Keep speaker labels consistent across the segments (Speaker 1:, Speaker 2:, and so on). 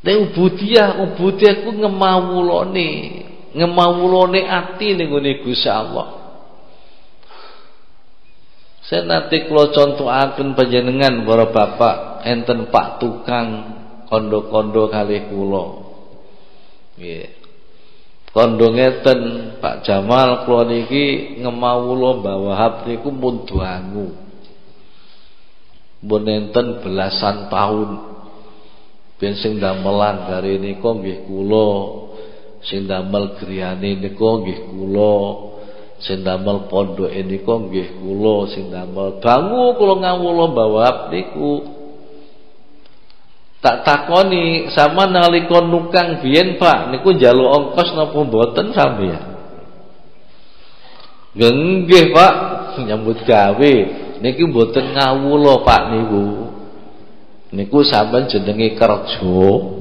Speaker 1: Nek ubudiyah ku ngemawulane ati ning ngene Gusti Allah. Saya nanti kula contohaken panjenengan para bapak enten Pak Tukang kondo-kondo kalih kula. Nggih. Kondo ngeten Pak Jamal kula niki ngemawula Mbah Wahab niku pun dangu. Mun enten belasan tahun. Ben sing damelan gare nika nggih kula, sing damel griyane nika nggih kula, sing damel pondoke nika nggih kula, sing damel dangu kula ngawula Mbah Wahab niku. Tak takoni sama nalika nukang biyen Pak niku njaluk ongkos napa mboten sampeyan? Nggih Pak, nyambut gawe niki mboten ngawula Pak niku. Niku sampean jenenge kerja.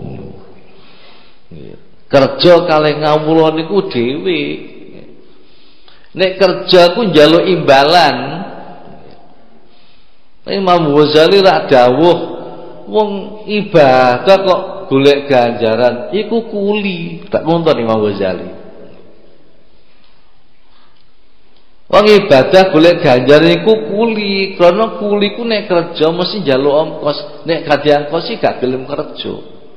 Speaker 1: Kerja kalih ngawula niku dhewe. Nek kerja ku njaluk imbalan. Imam Ghazali rak dawuh wong ibadah kok golek ganjaran iku kuli. Tak ngonten Imam Ghazali. Wong ibadah golek ganjaran iku kuli, karena kuli ku nek kerja mesti njaluk ongkos, nek gak diangkosi gak gelem kerja.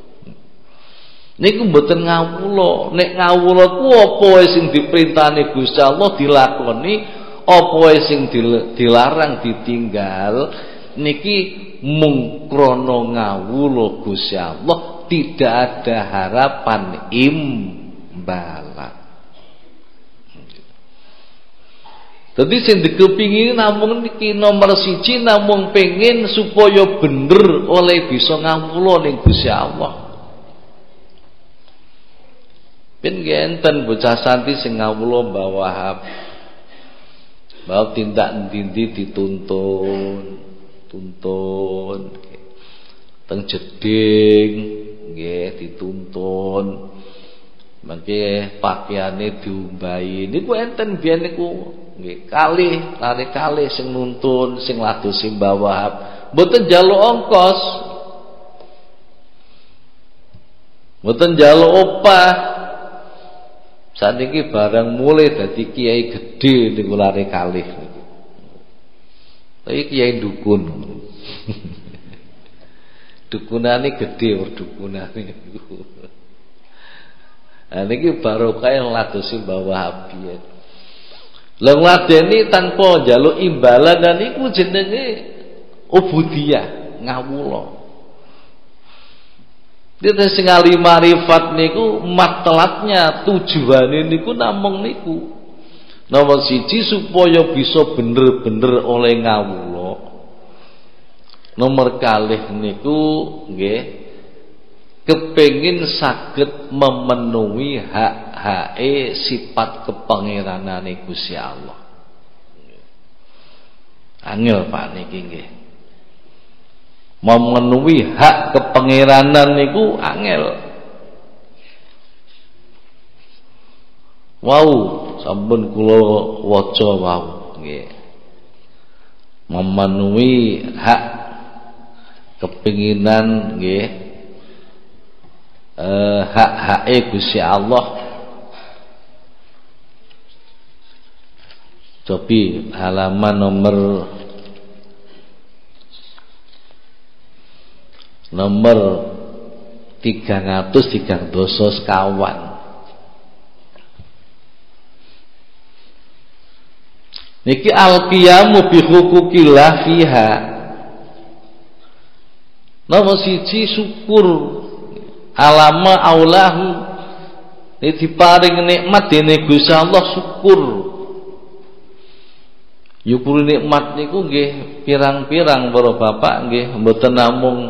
Speaker 1: Niku mboten ngawula, nek ngawula ku apa wae sing diperintahne Gusti Allah dilakoni, apa wae sing dilarang ditinggal, niki mung krana ngawula Gusti Allah, tidak ada harapan imbalan. Jadi sing dikepingin namung niki nomor siji namung pengen supaya bener oleh bisa ngawula ning Gusti Allah. Ben enten bocah santri sing ngawula Mbah Wahab. Mbah tindak endi dituntun teng jeding nggih dituntun. Mangke pakaiane diumbahi. Niku enten biyen niku nggih kalih sing nuntun sing ladosi Mbah Wahab mboten njaluk ongkos, mboten njaluk opah. Saniki barang mulai dadi kiai gedhe niku lare kalih niku. Tapi kiai dukun. Dukunane gedhe ora dukunane niku. Nah niki barokah yang ladosi Mbah Wahab biyen. Lah ngladeni tanpa njaluk imbalan dan iku jenenge ubudiyah, ngawula. Dite sing ali marifat niku matlatnya tujuane niku namung niku. Nomor siji supaya bisa bener-bener oleh ngawula. Nomor kalih niku nggih kepengin saged memenuhi hak-hake sifat kepangeranane Gusti Allah. Angel Pak niki nggih. Memenuhi hak kepangeranan niku angel. Wow, sampun kula waca wau nggih. Memenuhi hak kepinginan nggih hak-hake Gusti Allah. Cobi halaman nomor 300 sekawan. Niki al-qiyamu bi huquqillah fiha. Nomor siji syukur alama aulahu. Ini diparing nikmat dene Gusti Allah syukur. Syukur nikmat niku nggih pirang-pirang para bapak nggih mboten namung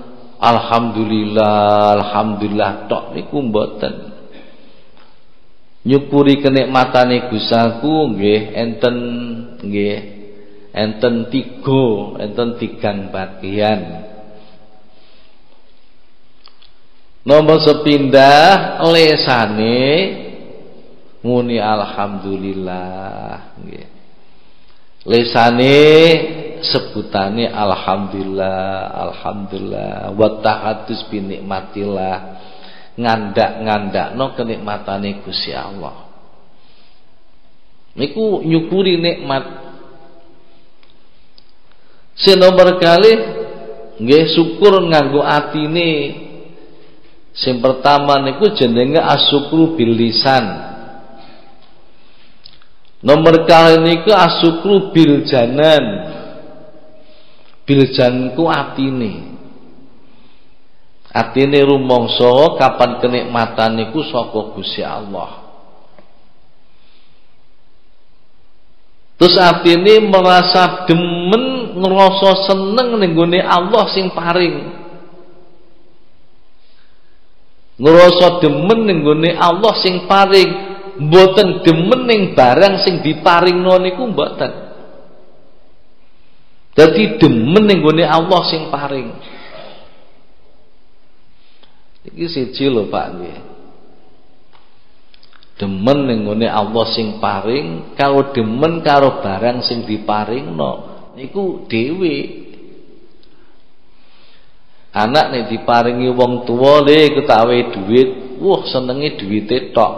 Speaker 1: alhamdulillah tok niku mboten. Nyupuri kenikmatane Gustaku nggih enten tigang bagian. Nomor sepindah lesane muni alhamdulillah nggih. Lesane sebutane alhamdulillah, alhamdulillah, wa tahadus bi nikmatillah, ngandak-ngandakno kenikmatane Gusti Allah. Niku nyukuri nikmat. Sing nomor kalih nggih syukur nganggo atine. Sing pertama niku jenenge asyukru bil lisan. Nomor kalih niku asyukru bil janan. Bil janku atine. Atine rumangsa kapan kenikmatan niku saka Gusti Allah. Terus atine merasa demen, ngrasa seneng ning gone Allah sing paring. Ngrasa demen ning gone Allah sing paring, mboten demen ning barang sing diparingno niku mboten. Dadi demen ning gone Allah sing paring. Iki siji lho Pak nggih. Demen ning ngene Allah sing paring karo demen karo barang sing diparingno niku dhewe. Anak nek diparingi wong tuwa le ketawe dhuwit, wah senenge dhuwite tok.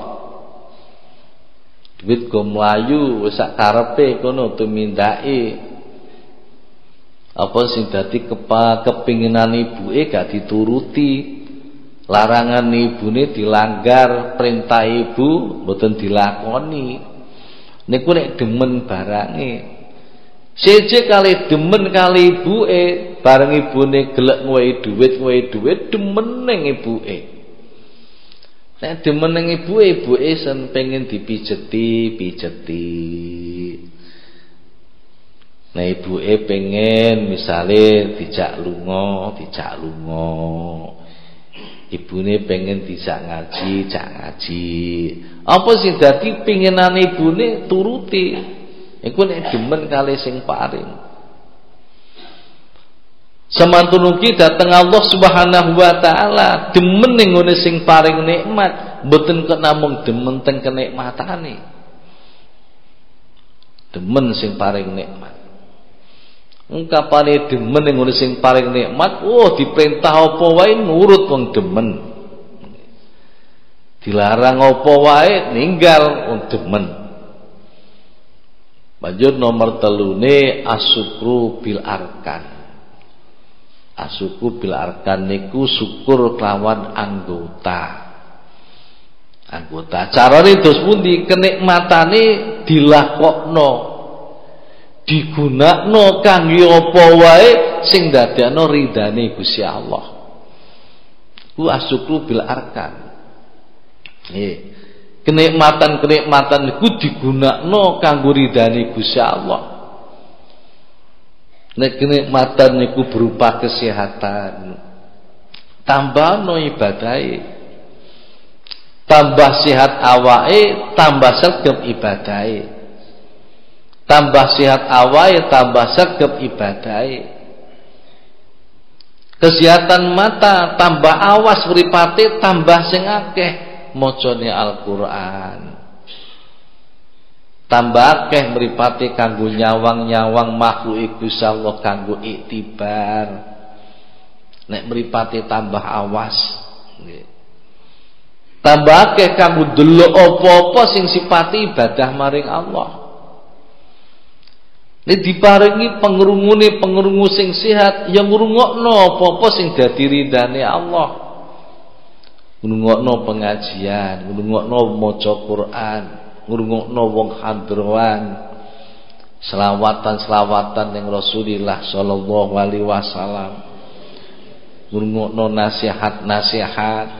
Speaker 1: Dhuwit go mlayu wis sak karepe kono tumindake. Apa sing dadi kepinginan ibuke gak dituruti. Larangan ibune dilanggar, perintah ibu mboten dilakoni. Niku nek demen barange. Siji kali demen kali ibuke, bareng ibune gelek ngowehi dhuwit demen ning ibuke. Nek demen ning ibuke sen pengen dipijeti. Nah ibuke pengen misale dijak lunga. Ibune pengen dijak ngaji, Apa sing dadi pinginane ibune turuti. Iku nek demen kali sing paring. Semantun ugi dateng Allah Subhanahu wa taala, demen ning ngene sing paring nikmat, mboten kok namung demen teng kenikmatane. Demen sing paring nikmat. Ungkapane demen ning ngene sing paring nikmat, diperintah apa wae nurut wong demen. Dilarang apa wae ninggal wong demen. Banjur nomor telune asyukru bil arkan. Asyukru bil arkan niku syukur kelawan anggota. Carane dos pundi kenikmatane dilakokno. Digunakno kangge apa wae sing dadekno ridane Gusti Allah. Ku asyukru bil arkan. Kenikmatan niku digunakno kanggo ridane Gusti Allah. Nek kenikmatan niku berupa kesehatan, tambahno ibadahe. Tambah sehat awake, tambah sregep ibadahe. Tambah sehat awake, tambah sregep ibadahe. Kesehatan mata, tambah awas mripate, tambah sing akeh macane Al-Qur'an. Tambah akeh mripate kanggo nyawang-nyawang makhluk Gusti Allah kanggo iktibar. Nek mripate tambah awas. Tambah akeh kanggo delok apa-apa sing sifate ibadah maring Allah. Nek diparingi pengrungu sing sehat, ya ngrungokno apa-apa sing dadi ridane Allah. Ngrungokno pengajian, ngrungokno maca Quran, ngrungokno wong hadrowan, selawatan ning Rasulillah sallallahu alaihi wasallam. Ngrungokno nasihat.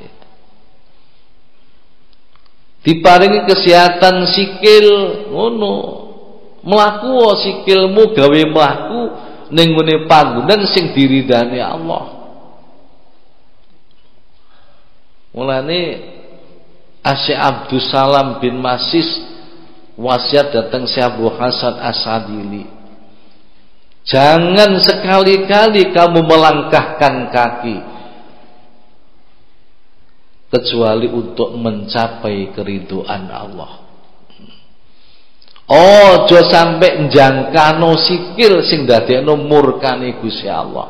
Speaker 1: Diparingi kesehatan sikil ngono. Mlaku sikilmu gawe mlaku ning ngene panggonan sing diridani Allah. Mulane Asy Abdus Salam bin Masis wasiat datang Syekh Abu Hasan As-Sadili. Jangan sekali-kali kamu melangkahkan kaki kecuali untuk mencapai keridhaan Allah. Aja sampe njangkano sikil sing dadekno murkane Gusti Allah.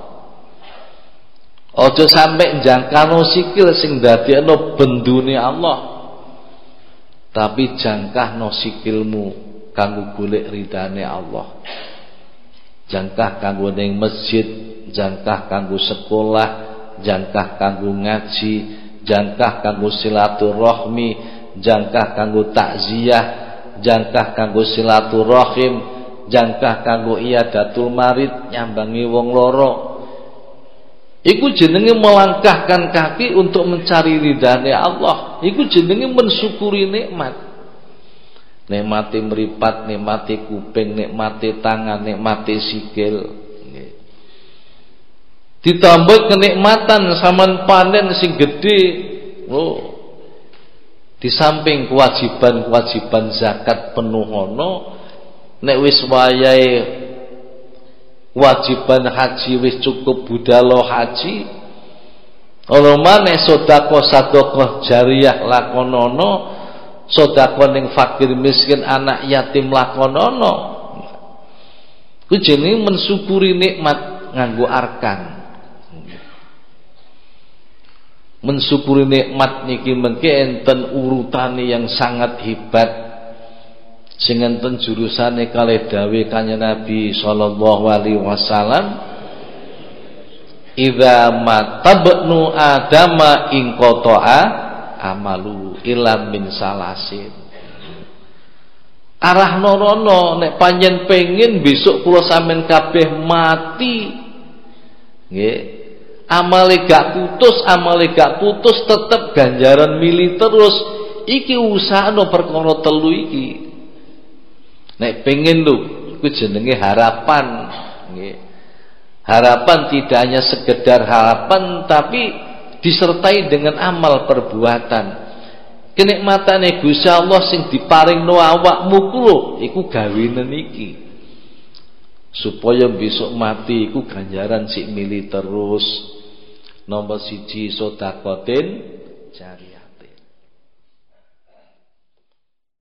Speaker 1: Aja sampe njangkano sikil sing dadekno bendune Allah. Tapi jangkahno sikilmu kanggo golek ridane Allah. Jangkah kanggo ning masjid, jangkah kanggo sekolah, jangkah kanggo ngaji, jangkah kanggo silaturahmi, jangkah kanggo takziah, jangkah kanggo silaturahim, jangkah kanggo iyadatul marid, nyambangi wong loro. Iku jenenge melangkahkan kaki untuk mencari ridhane Allah. Iku jenenge mensyukuri nikmat. Nikmati mripat, nikmati kuping, nikmati tangan, nikmati sikil. Ditambah kenikmatan sampean panen sing gedhe. Oh. Di samping kewajiban-kewajiban zakat penuh ono, nek wis wayahe kewajiban haji wis cukup budalo haji, ana maneh sedekah jariyah lakonono, sedekah ning fakir miskin anak yatim lakonono. Ku jenenge mensyukuri nikmat nganggo arkan. Mensyukuri nikmat niki mengke enten urutane yang sangat hebat sing enten jurusane kalih dawuh Kanjeng Nabi sallallahu alaihi wasallam, idza matabnu adama in qata'a amalu illa min salasin. Arah norono nek panjen pengen besok kula sampean kabeh mati nggih, amale gak putus tetep ganjaran mili terus. Iki usahano perkara telu iki. Nek pengen lho, iku jenenge harapan nggih. Harapan tidak hanya sekedar harapan tapi disertai dengan amal perbuatan. Kenikmatane Gusti Allah sing diparingno awakmu kuwi iku gawenen iki. Supaya besok mati iku ganjaran sik mili terus. Nomor 1 sedekatin jariyah.